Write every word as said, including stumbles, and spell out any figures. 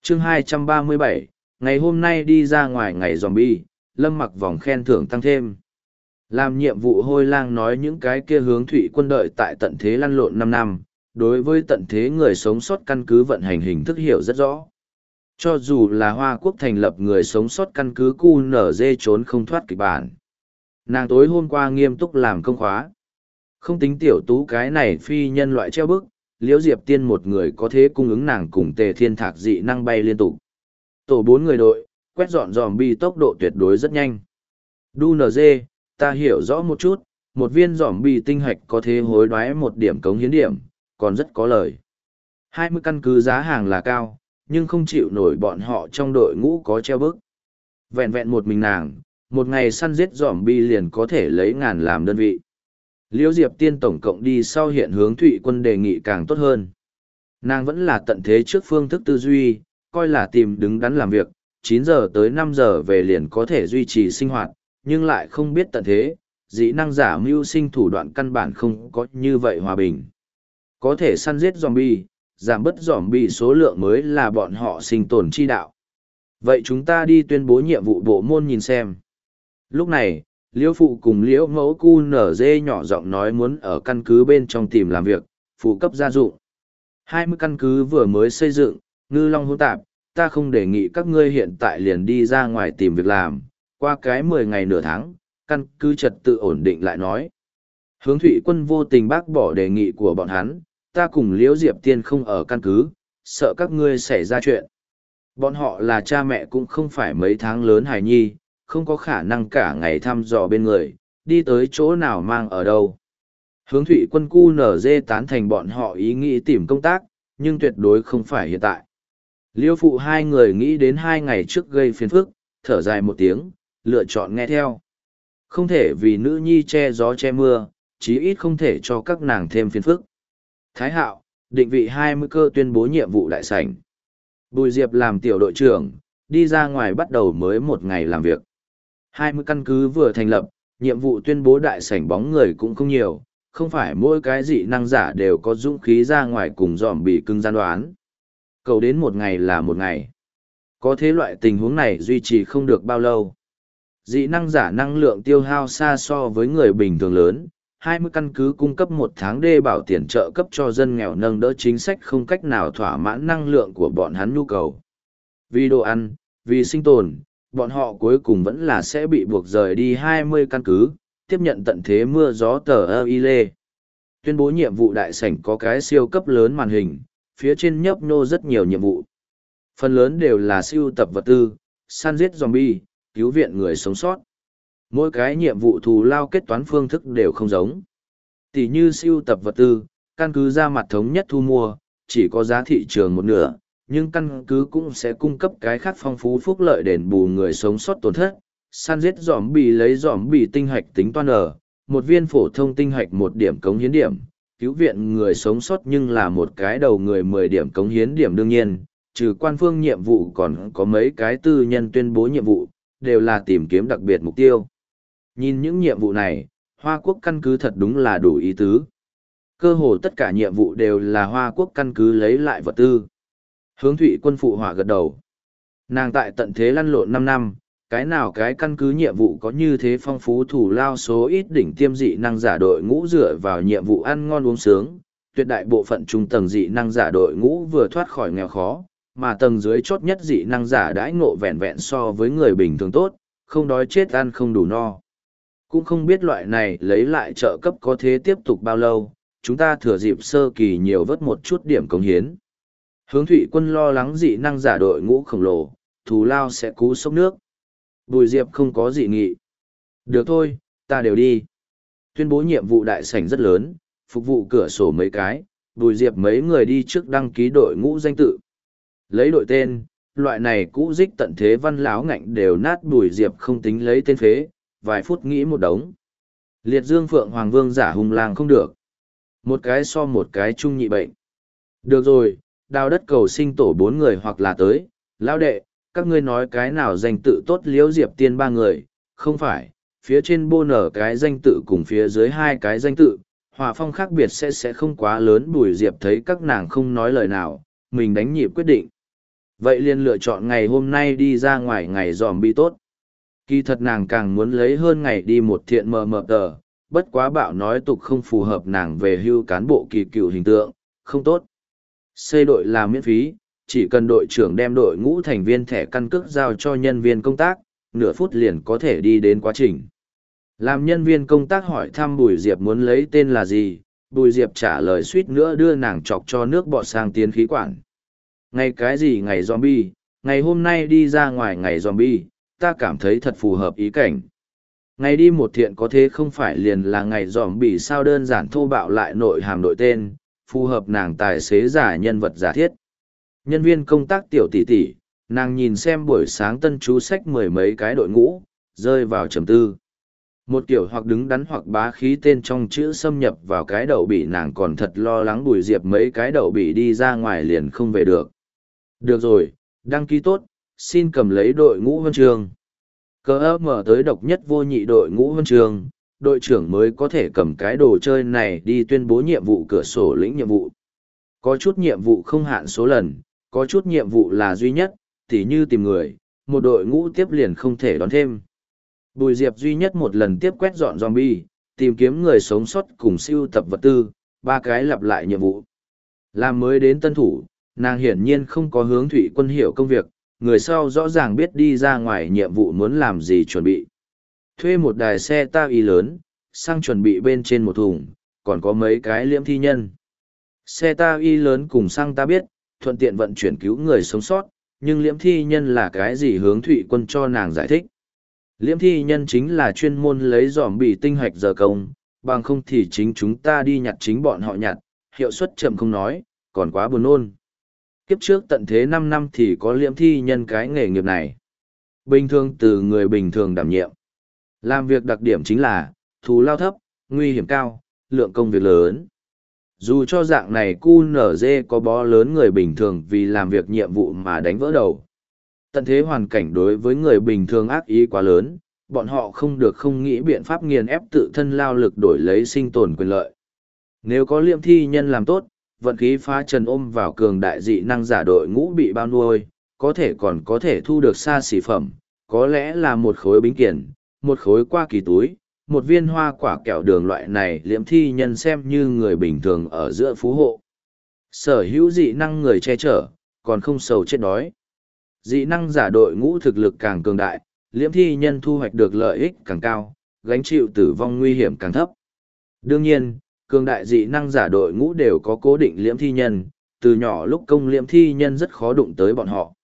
chương hai trăm ba mươi bảy, ngày hôm nay đi ra ngoài ngày zombie, Lâm Mặc vòng khen thưởng tăng thêm. Làm nhiệm vụ hôi lang nói những cái kia hướng thủy quân đợi tại tận thế lăn lộn năm năm, đối với tận thế người sống sót căn cứ vận hành hình thức hiểu rất rõ. Cho dù là Hoa Quốc thành lập người sống sót căn cứ cu nở dê trốn không thoát kịch bản. Nàng tối hôm qua nghiêm túc làm công khóa. Không tính tiểu tú cái này phi nhân loại treo bức, Liễu Diệp Tiên một người có thế cung ứng nàng cùng Tề Thiên Thạc dị năng bay liên tục. Tổ bốn người đội, quét dọn zombie tốc độ tuyệt đối rất nhanh. Đu en giê, ta hiểu rõ một chút, một viên zombie tinh hạch có thế hối đoái một điểm cống hiến điểm, còn rất có lời. hai mươi căn cứ giá hàng là cao, nhưng không chịu nổi bọn họ trong đội ngũ có treo bức. Vẹn vẹn một mình nàng, một ngày săn giết zombie liền có thể lấy ngàn làm đơn vị. Liễu Diệp Tiên tổng cộng đi sau hiện hướng Thụy Quân đề nghị càng tốt hơn. Nàng vẫn là tận thế trước phương thức tư duy, coi là tìm đứng đắn làm việc, chín giờ tới năm giờ về liền có thể duy trì sinh hoạt, nhưng lại không biết tận thế, dĩ năng giả mưu sinh thủ đoạn căn bản không có như vậy hòa bình. Có thể săn giết zombie, giảm bớt zombie số lượng mới là bọn họ sinh tồn chi đạo. Vậy chúng ta đi tuyên bố nhiệm vụ bộ môn nhìn xem. Lúc này, Liễu Phụ cùng Liễu Mẫu cu nở dê nhỏ giọng nói muốn ở căn cứ bên trong tìm làm việc, phụ cấp gia dụng. hai mươi căn cứ vừa mới xây dựng, ngư long hỗn tạp, ta không đề nghị các ngươi hiện tại liền đi ra ngoài tìm việc làm, qua cái mười ngày nửa tháng, căn cứ trật tự ổn định lại nói. Hướng Thụy Quân vô tình bác bỏ đề nghị của bọn hắn, ta cùng Liễu Diệp Tiên không ở căn cứ, sợ các ngươi xảy ra chuyện. Bọn họ là cha mẹ cũng không phải mấy tháng lớn hài nhi, không có khả năng cả ngày thăm dò bên người, đi tới chỗ nào mang ở đâu. Hướng Thụy Quân cu nở dê tán thành bọn họ ý nghĩ tìm công tác, nhưng tuyệt đối không phải hiện tại. Liêu phụ hai người nghĩ đến hai ngày trước gây phiền phức, thở dài một tiếng, lựa chọn nghe theo. Không thể vì nữ nhi che gió che mưa, chí ít không thể cho các nàng thêm phiền phức. Thái Hạo, định vị hai mươi cơ tuyên bố nhiệm vụ đại sảnh. Bùi Diệp làm tiểu đội trưởng, đi ra ngoài bắt đầu mới một ngày làm việc. hai mươi căn cứ vừa thành lập, nhiệm vụ tuyên bố đại sảnh bóng người cũng không nhiều, không phải mỗi cái dị năng giả đều có dũng khí ra ngoài cùng dòm bị cưng gian đoán. Cầu đến một ngày là một ngày. Có thế loại tình huống này duy trì không được bao lâu. Dị năng giả năng lượng tiêu hao xa so với người bình thường lớn, hai mươi căn cứ cung cấp một tháng đê bảo tiền trợ cấp cho dân nghèo nâng đỡ chính sách không cách nào thỏa mãn năng lượng của bọn hắn nhu cầu. Vì đồ ăn, vì sinh tồn, bọn họ cuối cùng vẫn là sẽ bị buộc rời đi hai mươi căn cứ, tiếp nhận tận thế mưa gió tờ ơ y lê. Tuyên bố nhiệm vụ đại sảnh có cái siêu cấp lớn màn hình, phía trên nhấp nhô rất nhiều nhiệm vụ. Phần lớn đều là siêu tập vật tư, săn giết zombie, cứu viện người sống sót. Mỗi cái nhiệm vụ thù lao kết toán phương thức đều không giống. Tỷ như siêu tập vật tư, căn cứ ra mặt thống nhất thu mua, chỉ có giá thị trường một nửa, nhưng căn cứ cũng sẽ cung cấp cái khác phong phú phúc lợi đền bù người sống sót tổn thất. Săn giết zombie lấy zombie tinh hạch tính toán ở, một viên phổ thông tinh hạch một điểm cống hiến điểm, cứu viện người sống sót nhưng là một cái đầu người mười điểm cống hiến điểm đương nhiên, trừ quan phương nhiệm vụ còn có mấy cái tư nhân tuyên bố nhiệm vụ, đều là tìm kiếm đặc biệt mục tiêu. Nhìn những nhiệm vụ này, Hoa Quốc căn cứ thật đúng là đủ ý tứ. Cơ hồ tất cả nhiệm vụ đều là Hoa Quốc căn cứ lấy lại vật tư. Hướng Thụy Quân phụ họa gật đầu. Nàng tại tận thế lăn lộn năm năm, cái nào cái căn cứ nhiệm vụ có như thế phong phú thủ lao số ít đỉnh tiêm dị năng giả đội ngũ dựa vào nhiệm vụ ăn ngon uống sướng, tuyệt đại bộ phận trung tầng dị năng giả đội ngũ vừa thoát khỏi nghèo khó, mà tầng dưới chốt nhất dị năng giả đãi ngộ vẹn vẹn so với người bình thường tốt, không đói chết ăn không đủ no. Cũng không biết loại này lấy lại trợ cấp có thế tiếp tục bao lâu, chúng ta thừa dịp sơ kỳ nhiều vớt một chút điểm cống hiến. Hướng Thụy Quân lo lắng dị năng giả đội ngũ khổng lồ, thù lao sẽ cú sốc nước. Bùi Diệp không có dị nghị. Được thôi, ta đều đi. Tuyên bố nhiệm vụ đại sảnh rất lớn, phục vụ cửa sổ mấy cái, Bùi Diệp mấy người đi trước đăng ký đội ngũ danh tự. Lấy đội tên, loại này cũ dích tận thế văn láo ngạnh đều nát Bùi Diệp không tính lấy tên phế, vài phút nghĩ một đống. Liệt Dương Phượng Hoàng Vương giả hung lang không được. Một cái so một cái chung nhị bệnh. Được rồi, đào đất cầu sinh tổ bốn người hoặc là tới, lão đệ, các ngươi nói cái nào danh tự tốt Liễu Diệp Tiên ba người, không phải, phía trên bô nở cái danh tự cùng phía dưới hai cái danh tự, hòa phong khác biệt sẽ sẽ không quá lớn. Bùi Diệp thấy các nàng không nói lời nào, mình đánh nhịp quyết định. Vậy liền lựa chọn ngày hôm nay đi ra ngoài ngày dòm bi tốt. Kỳ thật nàng càng muốn lấy hơn ngày đi một thiện mờ mờ tờ, bất quá bạo nói tục không phù hợp nàng về hưu cán bộ kỳ cựu hình tượng, không tốt. Xây đội là miễn phí, chỉ cần đội trưởng đem đội ngũ thành viên thẻ căn cước giao cho nhân viên công tác, nửa phút liền có thể đi đến quá trình. Làm nhân viên công tác hỏi thăm Bùi Diệp muốn lấy tên là gì, Bùi Diệp trả lời suýt nữa đưa nàng chọc cho nước bọt sang tiến khí quản. Ngày cái gì ngày zombie, ngày hôm nay đi ra ngoài ngày zombie, ta cảm thấy thật phù hợp ý cảnh. Ngày đi một thiện có thế không phải liền là ngày zombie sao, đơn giản thô bạo lại nội hàm đội tên, phù hợp nàng tài xế giả nhân vật giả thiết. Nhân viên công tác tiểu tỷ tỷ, nàng nhìn xem buổi sáng tân chú sách mười mấy cái đội ngũ, rơi vào trầm tư. Một kiểu hoặc đứng đắn hoặc bá khí tên trong chữ xâm nhập vào cái đậu bị, nàng còn thật lo lắng Bùi Diệp mấy cái đậu bị đi ra ngoài liền không về được. Được rồi, đăng ký tốt, xin cầm lấy đội ngũ huân trường. Cờ ấp mở tới độc nhất vô nhị đội ngũ huân trường, đội trưởng mới có thể cầm cái đồ chơi này đi tuyên bố nhiệm vụ cửa sổ lĩnh nhiệm vụ. Có chút nhiệm vụ không hạn số lần, có chút nhiệm vụ là duy nhất, tỉ như tìm người, một đội ngũ tiếp liền không thể đón thêm. Bùi Diệp duy nhất một lần tiếp quét dọn zombie, tìm kiếm người sống sót cùng siêu tập vật tư, ba cái lặp lại nhiệm vụ. Làm mới đến tân thủ, nàng hiển nhiên không có hướng Thụy Quân hiểu công việc, người sau rõ ràng biết đi ra ngoài nhiệm vụ muốn làm gì chuẩn bị. Thuê một đài xe ta y lớn, sang chuẩn bị bên trên một thùng, còn có mấy cái liễm thi nhân. Xe ta y lớn cùng xăng ta biết, thuận tiện vận chuyển cứu người sống sót, nhưng liễm thi nhân là cái gì hướng Thụy Quân cho nàng giải thích. Liễm thi nhân chính là chuyên môn lấy dòm bị tinh hạch giờ công, bằng không thì chính chúng ta đi nhặt chính bọn họ nhặt, hiệu suất chậm không nói, còn quá buồn nôn. Kiếp trước tận thế năm năm thì có liễm thi nhân cái nghề nghiệp này. Bình thường từ người bình thường đảm nhiệm. Làm việc đặc điểm chính là, thù lao thấp, nguy hiểm cao, lượng công việc lớn. Dù cho dạng này cu nở dê có bó lớn người bình thường vì làm việc nhiệm vụ mà đánh vỡ đầu. Tận thế hoàn cảnh đối với người bình thường ác ý quá lớn, bọn họ không được không nghĩ biện pháp nghiền ép tự thân lao lực đổi lấy sinh tồn quyền lợi. Nếu có liệm thi nhân làm tốt, vận khí phá trần ôm vào cường đại dị năng giả đội ngũ bị bao nuôi, có thể còn có thể thu được xa xỉ phẩm, có lẽ là một khối bính kiển, một khối qua kỳ túi, một viên hoa quả kẹo đường loại này liệm thi nhân xem như người bình thường ở giữa phú hộ. Sở hữu dị năng người che chở, còn không sầu chết đói. Dị năng giả đội ngũ thực lực càng cường đại, liễm thi nhân thu hoạch được lợi ích càng cao, gánh chịu tử vong nguy hiểm càng thấp. Đương nhiên, cường đại dị năng giả đội ngũ đều có cố định liễm thi nhân, từ nhỏ lúc công liễm thi nhân rất khó đụng tới bọn họ.